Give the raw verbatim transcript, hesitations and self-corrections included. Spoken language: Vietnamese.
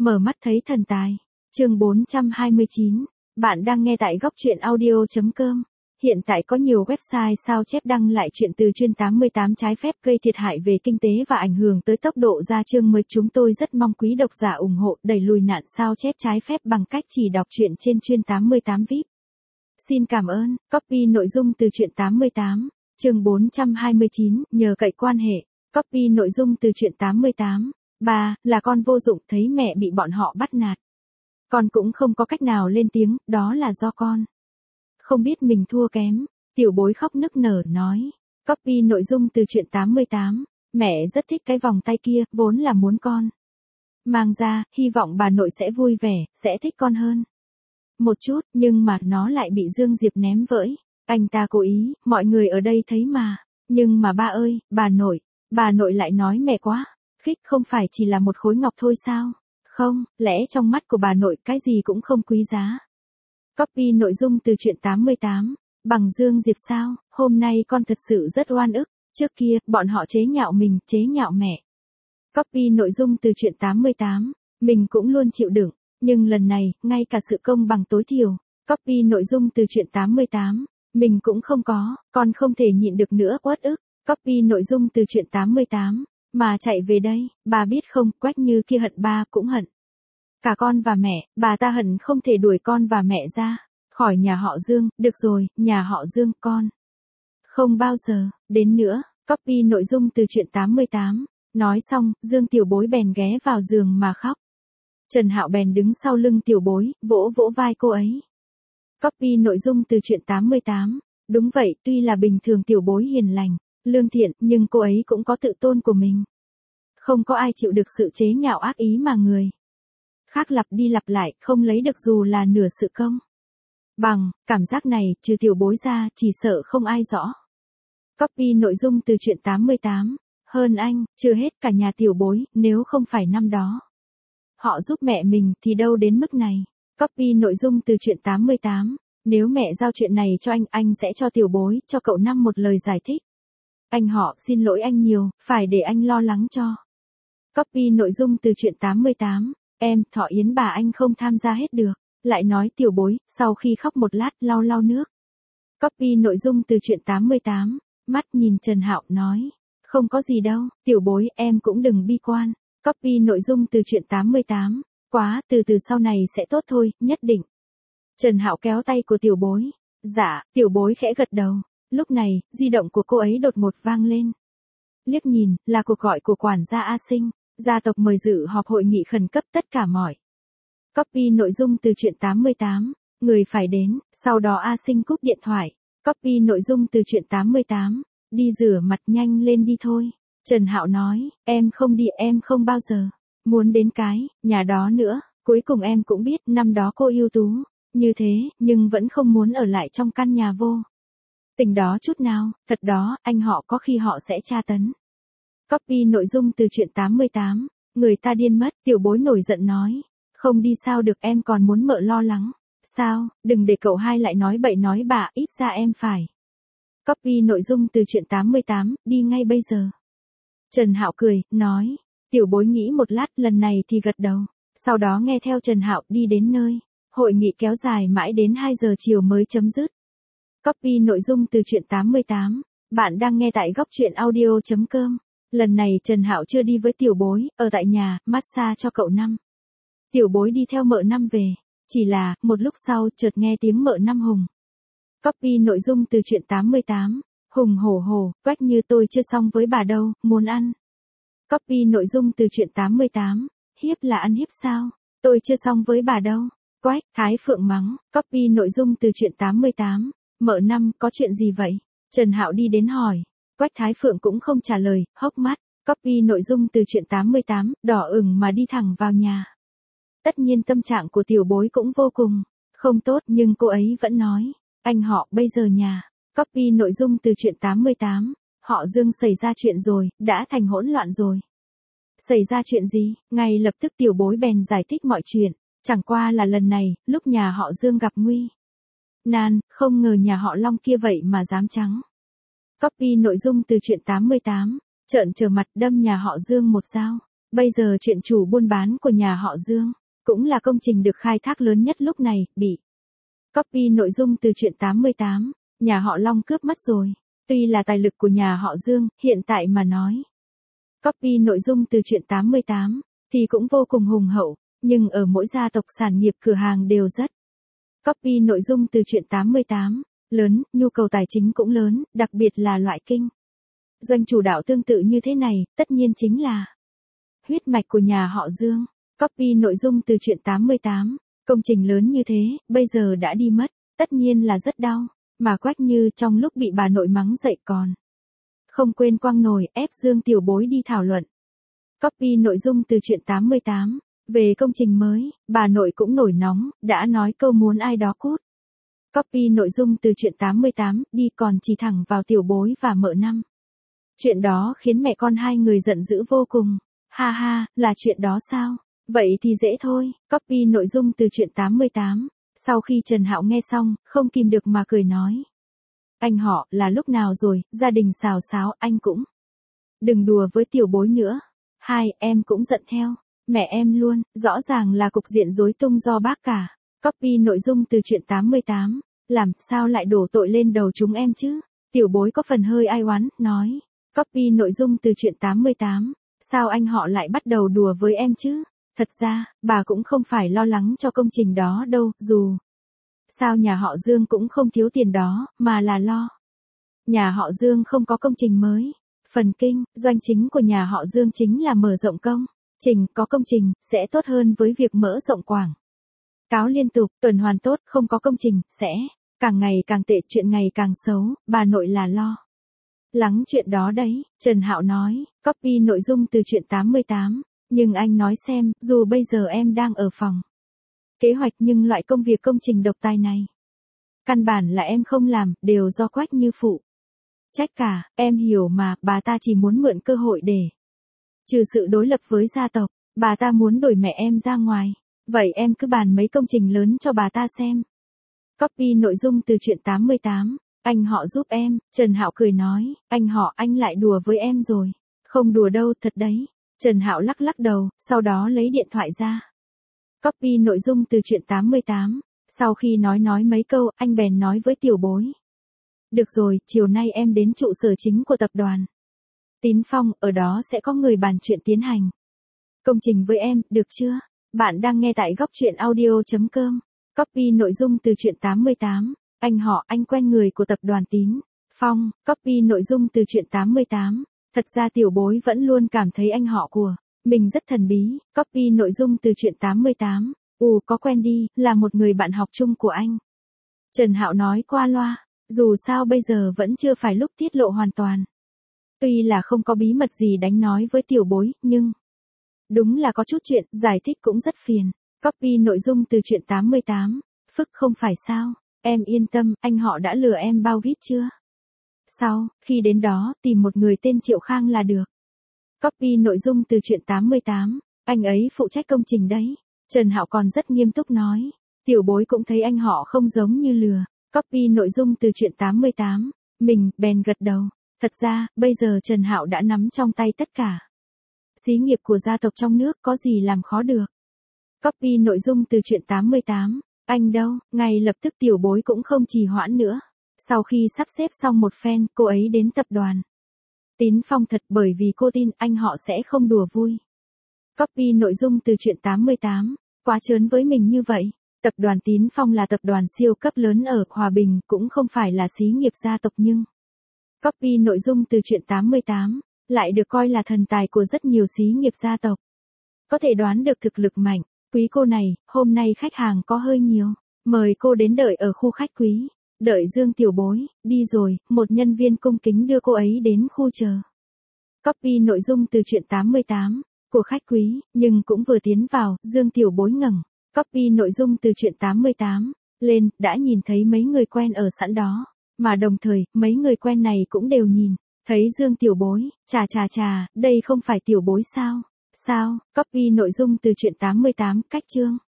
Mở mắt thấy thần tài. Chương bốn trăm hai mươi chín. Bạn đang nghe tại góc truyện audio chấm com. Hiện tại có nhiều website sao chép đăng lại chuyện từ chuyên tám mươi tám trái phép gây thiệt hại về kinh tế và ảnh hưởng tới tốc độ ra chương mới. Chúng tôi rất mong quý độc giả ủng hộ đẩy lùi nạn sao chép trái phép bằng cách chỉ đọc truyện trên chuyên tám mươi tám vi ai pi. Xin cảm ơn. Copy nội dung từ truyện tám mươi tám. Chương bốn trăm hai mươi chín. Nhờ cậy quan hệ. Copy nội dung từ truyện tám mươi tám. Ba, là con vô dụng, thấy mẹ bị bọn họ bắt nạt. Con cũng không có cách nào lên tiếng, đó là do con không biết mình thua kém. Tiểu bối khóc nức nở nói. Copy nội dung từ truyện tám mươi tám. Mẹ rất thích cái vòng tay kia, vốn là muốn con mang ra, hy vọng bà nội sẽ vui vẻ, sẽ thích con hơn một chút, nhưng mà nó lại bị Dương Diệp ném vỡi. Anh ta cố ý, mọi người ở đây thấy mà. Nhưng mà ba ơi, bà nội, bà nội lại nói mẹ quá khích, không phải chỉ là một khối ngọc thôi sao? Không, lẽ trong mắt của bà nội cái gì cũng không quý giá. Copy nội dung từ truyện tám mươi tám. Bằng Dương Diệp sao? Hôm nay con thật sự rất oan ức. Trước kia, bọn họ chế nhạo mình, chế nhạo mẹ. Copy nội dung từ truyện tám mươi tám. Mình cũng luôn chịu đựng. Nhưng lần này, ngay cả sự công bằng tối thiểu. Copy nội dung từ truyện tám mươi tám. Mình cũng không có, con không thể nhịn được nữa, uất ức. Copy nội dung từ truyện tám mươi tám. Mà chạy về đây, bà biết không, Quách Như kia hận ba cũng hận cả con và mẹ, bà ta hận không thể đuổi con và mẹ ra khỏi nhà họ Dương. Được rồi, nhà họ Dương, con không bao giờ đến nữa. Copy nội dung từ truyện tám mươi tám. Nói xong, Dương Tiểu Bối bèn ghé vào giường mà khóc. Trần Hạo bèn đứng sau lưng Tiểu Bối, vỗ vỗ vai cô ấy. Copy nội dung từ truyện tám mươi tám. Đúng vậy, tuy là bình thường Tiểu Bối hiền lành, lương thiện, nhưng cô ấy cũng có tự tôn của mình. Không có ai chịu được sự chế nhạo ác ý mà người khác lặp đi lặp lại, không lấy được dù là nửa sự công bằng. Cảm giác này, trừ Tiểu Bối ra, chỉ sợ không ai rõ. Copy nội dung từ truyện tám mươi tám. Hơn anh, chưa hết cả nhà Tiểu Bối, nếu không phải năm đó họ giúp mẹ mình, thì đâu đến mức này. Copy nội dung từ truyện tám mươi tám. Nếu mẹ giao chuyện này cho anh, anh sẽ cho Tiểu Bối, cho cậu Năm một lời giải thích. Anh họ xin lỗi anh nhiều, phải để anh lo lắng cho. Copy nội dung từ truyện tám mươi tám. Em, thọ yến bà anh không tham gia hết được. Lại nói Tiểu Bối, sau khi khóc một lát, lau lau nước. Copy nội dung từ truyện tám mươi tám. Mắt nhìn Trần Hạo nói. Không có gì đâu, Tiểu Bối, em cũng đừng bi quan. Copy nội dung từ truyện tám mươi tám. Quá, từ từ sau này sẽ tốt thôi, nhất định. Trần Hạo kéo tay của Tiểu Bối. Dạ, Tiểu Bối khẽ gật đầu. Lúc này, di động của cô ấy đột ngột vang lên. Liếc nhìn, là cuộc gọi của quản gia A Sinh. Gia tộc mời dự họp hội nghị khẩn cấp tất cả mọi. Copy nội dung từ truyện tám mươi tám. Người phải đến, sau đó A Sinh cúp điện thoại. Copy nội dung từ truyện tám mươi tám. Đi rửa mặt nhanh lên đi thôi. Trần Hạo nói, em không đi, em không bao giờ muốn đến cái nhà đó nữa. Cuối cùng em cũng biết, năm đó cô ưu tú như thế, nhưng vẫn không muốn ở lại trong căn nhà vô tình đó chút nào. Thật đó, anh họ có khi họ sẽ tra tấn. Copy nội dung từ truyện tám mươi tám. Người ta điên mất. Tiểu Bối nổi giận nói. Không đi sao được, em còn muốn mợ lo lắng. Sao, đừng để cậu hai lại nói bậy nói bạ, ít ra em phải. Copy nội dung từ truyện tám mươi tám. Đi ngay bây giờ. Trần Hạo cười, nói. Tiểu Bối nghĩ một lát, lần này thì gật đầu. Sau đó nghe theo Trần Hạo đi đến nơi. Hội nghị kéo dài mãi đến hai giờ chiều mới chấm dứt. Copy nội dung từ truyện tám mươi tám. Bạn đang nghe tại góc truyện audio chấm com. Lần này Trần Hạo chưa đi với Tiểu Bối, ở tại nhà, massage cho cậu Năm. Tiểu Bối đi theo mợ Năm về. Chỉ là, một lúc sau, chợt nghe tiếng mợ Năm hùng. Copy nội dung từ truyện tám mươi tám. Hùng hổ hổ, Quách Như tôi chưa xong với bà đâu, muốn ăn. Copy nội dung từ truyện tám mươi tám. Hiếp là ăn hiếp sao? Tôi chưa xong với bà đâu. Quách, Thái Phượng mắng. Copy nội dung từ truyện tám mươi tám. Mợ Năm, có chuyện gì vậy? Trần Hạo đi đến hỏi. Quách Thái Phượng cũng không trả lời, hốc mắt. Copy nội dung từ truyện tám mươi tám, đỏ ửng mà đi thẳng vào nhà. Tất nhiên tâm trạng của Tiểu Bối cũng vô cùng không tốt, nhưng cô ấy vẫn nói. Anh họ, bây giờ nhà. Copy nội dung từ truyện tám mươi tám. Họ Dương xảy ra chuyện rồi, đã thành hỗn loạn rồi. Xảy ra chuyện gì? Ngay lập tức Tiểu Bối bèn giải thích mọi chuyện. Chẳng qua là lần này, lúc nhà họ Dương gặp nguy nan, không ngờ nhà họ Long kia vậy mà dám trắng. Copy nội dung từ truyện tám mươi tám. Trợn trờ mặt đâm nhà họ Dương một dao. Bây giờ chuyện chủ buôn bán của nhà họ Dương, cũng là công trình được khai thác lớn nhất lúc này, bị copy nội dung từ truyện tám mươi tám, nhà họ Long cướp mất rồi. Tuy là tài lực của nhà họ Dương, hiện tại mà nói. Copy nội dung từ truyện tám mươi tám, thì cũng vô cùng hùng hậu, nhưng ở mỗi gia tộc sản nghiệp cửa hàng đều rất. Copy nội dung từ truyện tám mươi tám, lớn, nhu cầu tài chính cũng lớn, đặc biệt là loại kinh doanh chủ đạo tương tự như thế này, tất nhiên chính là huyết mạch của nhà họ Dương. Copy nội dung từ truyện tám mươi tám, công trình lớn như thế, bây giờ đã đi mất, tất nhiên là rất đau, mà Quách Như trong lúc bị bà nội mắng dậy còn không quên quăng nồi ép Dương Tiểu Bối đi thảo luận. Copy nội dung từ truyện tám mươi tám, về công trình mới, bà nội cũng nổi nóng, đã nói câu muốn ai đó cút. Copy nội dung từ truyện tám mươi tám, đi còn chỉ thẳng vào Tiểu Bối và mợ Năm. Chuyện đó khiến mẹ con hai người giận dữ vô cùng. Ha ha, là chuyện đó sao? Vậy thì dễ thôi. Copy nội dung từ truyện tám mươi tám. Sau khi Trần Hạo nghe xong, không kìm được mà cười nói. Anh họ, là lúc nào rồi, gia đình xào xáo, anh cũng đừng đùa với Tiểu Bối nữa. Hai, em cũng giận theo. Mẹ em luôn, rõ ràng là cục diện rối tung do bác cả. Copy nội dung từ truyện tám mươi tám. Làm sao lại đổ tội lên đầu chúng em chứ? Tiểu Bối có phần hơi ai oán, nói. Copy nội dung từ truyện tám mươi tám. Sao anh họ lại bắt đầu đùa với em chứ? Thật ra, bà cũng không phải lo lắng cho công trình đó đâu, dù sao nhà họ Dương cũng không thiếu tiền đó, mà là lo nhà họ Dương không có công trình mới. Phần kinh doanh chính của nhà họ Dương chính là mở rộng công trình, có công trình, sẽ tốt hơn với việc mở rộng quảng cáo liên tục, tuần hoàn tốt, không có công trình, sẽ càng ngày càng tệ, chuyện ngày càng xấu, bà nội là lo lắng chuyện đó đấy. Trần Hạo nói, copy nội dung từ truyện tám mươi tám, nhưng anh nói xem, dù bây giờ em đang ở phòng kế hoạch nhưng loại công việc công trình độc tài này, căn bản là em không làm, đều do Quách Như phụ trách cả, em hiểu mà, bà ta chỉ muốn mượn cơ hội để trừ sự đối lập với gia tộc, bà ta muốn đuổi mẹ em ra ngoài, vậy em cứ bàn mấy công trình lớn cho bà ta xem. Copy nội dung từ truyện tám mươi tám. Anh họ giúp em, Trần Hạo cười nói, anh họ anh lại đùa với em rồi. Không đùa đâu, thật đấy. Trần Hạo lắc lắc đầu, sau đó lấy điện thoại ra. Copy nội dung từ truyện tám mươi tám. Sau khi nói nói mấy câu, anh bèn nói với Tiểu Bối. Được rồi, chiều nay em đến trụ sở chính của tập đoàn Tín Phong, ở đó sẽ có người bàn chuyện tiến hành công trình với em, được chưa? Bạn đang nghe tại góc truyện audio chấm com. Copy nội dung từ truyện tám mươi tám. Anh họ, anh quen người của tập đoàn Tín Phong. Copy nội dung từ truyện tám mươi tám. Thật ra Tiểu Bối vẫn luôn cảm thấy anh họ của mình rất thần bí. Copy nội dung từ truyện tám mươi tám. Ù, có quen đi, là một người bạn học chung của anh. Trần Hạo nói qua loa, dù sao bây giờ vẫn chưa phải lúc tiết lộ hoàn toàn. Tuy là không có bí mật gì đánh nói với Tiểu Bối, nhưng đúng là có chút chuyện, giải thích cũng rất phiền. Copy nội dung từ truyện tám mươi tám. Phức không phải sao? Em yên tâm, anh họ đã lừa em bao vít chưa? Sau, khi đến đó, tìm một người tên Triệu Khang là được. Copy nội dung từ truyện tám mươi tám. Anh ấy phụ trách công trình đấy. Trần Hạo còn rất nghiêm túc nói. Tiểu Bối cũng thấy anh họ không giống như lừa. Copy nội dung từ truyện tám mươi tám. Mình, bèn gật đầu. Thật ra, bây giờ Trần Hạo đã nắm trong tay tất cả xí nghiệp của gia tộc trong nước, có gì làm khó được. Copy nội dung từ truyện tám mươi tám. Anh đâu, ngay lập tức Tiểu Bối cũng không trì hoãn nữa. Sau khi sắp xếp xong một phen, cô ấy đến tập đoàn Tín Phong thật, bởi vì cô tin anh họ sẽ không đùa vui. Copy nội dung từ truyện tám mươi tám. Quá trớn với mình như vậy. Tập đoàn Tín Phong là tập đoàn siêu cấp lớn ở Hòa Bình, cũng không phải là xí nghiệp gia tộc nhưng copy nội dung từ truyện tám mươi tám lại được coi là thần tài của rất nhiều xí nghiệp gia tộc. Có thể đoán được thực lực mạnh. Quý cô này, hôm nay khách hàng có hơi nhiều. Mời cô đến đợi ở khu khách quý. Đợi Dương Tiểu Bối, đi rồi, một nhân viên cung kính đưa cô ấy đến khu chờ. Copy nội dung từ truyện tám mươi tám, của khách quý, nhưng cũng vừa tiến vào, Dương Tiểu Bối ngẩng. Copy nội dung từ truyện tám mươi tám, lên, đã nhìn thấy mấy người quen ở sẵn đó. Mà đồng thời, mấy người quen này cũng đều nhìn, thấy Dương Tiểu Bối, chà chà chà, đây không phải Tiểu Bối sao? Sao? Copy nội dung từ truyện tám mươi tám, cách chương.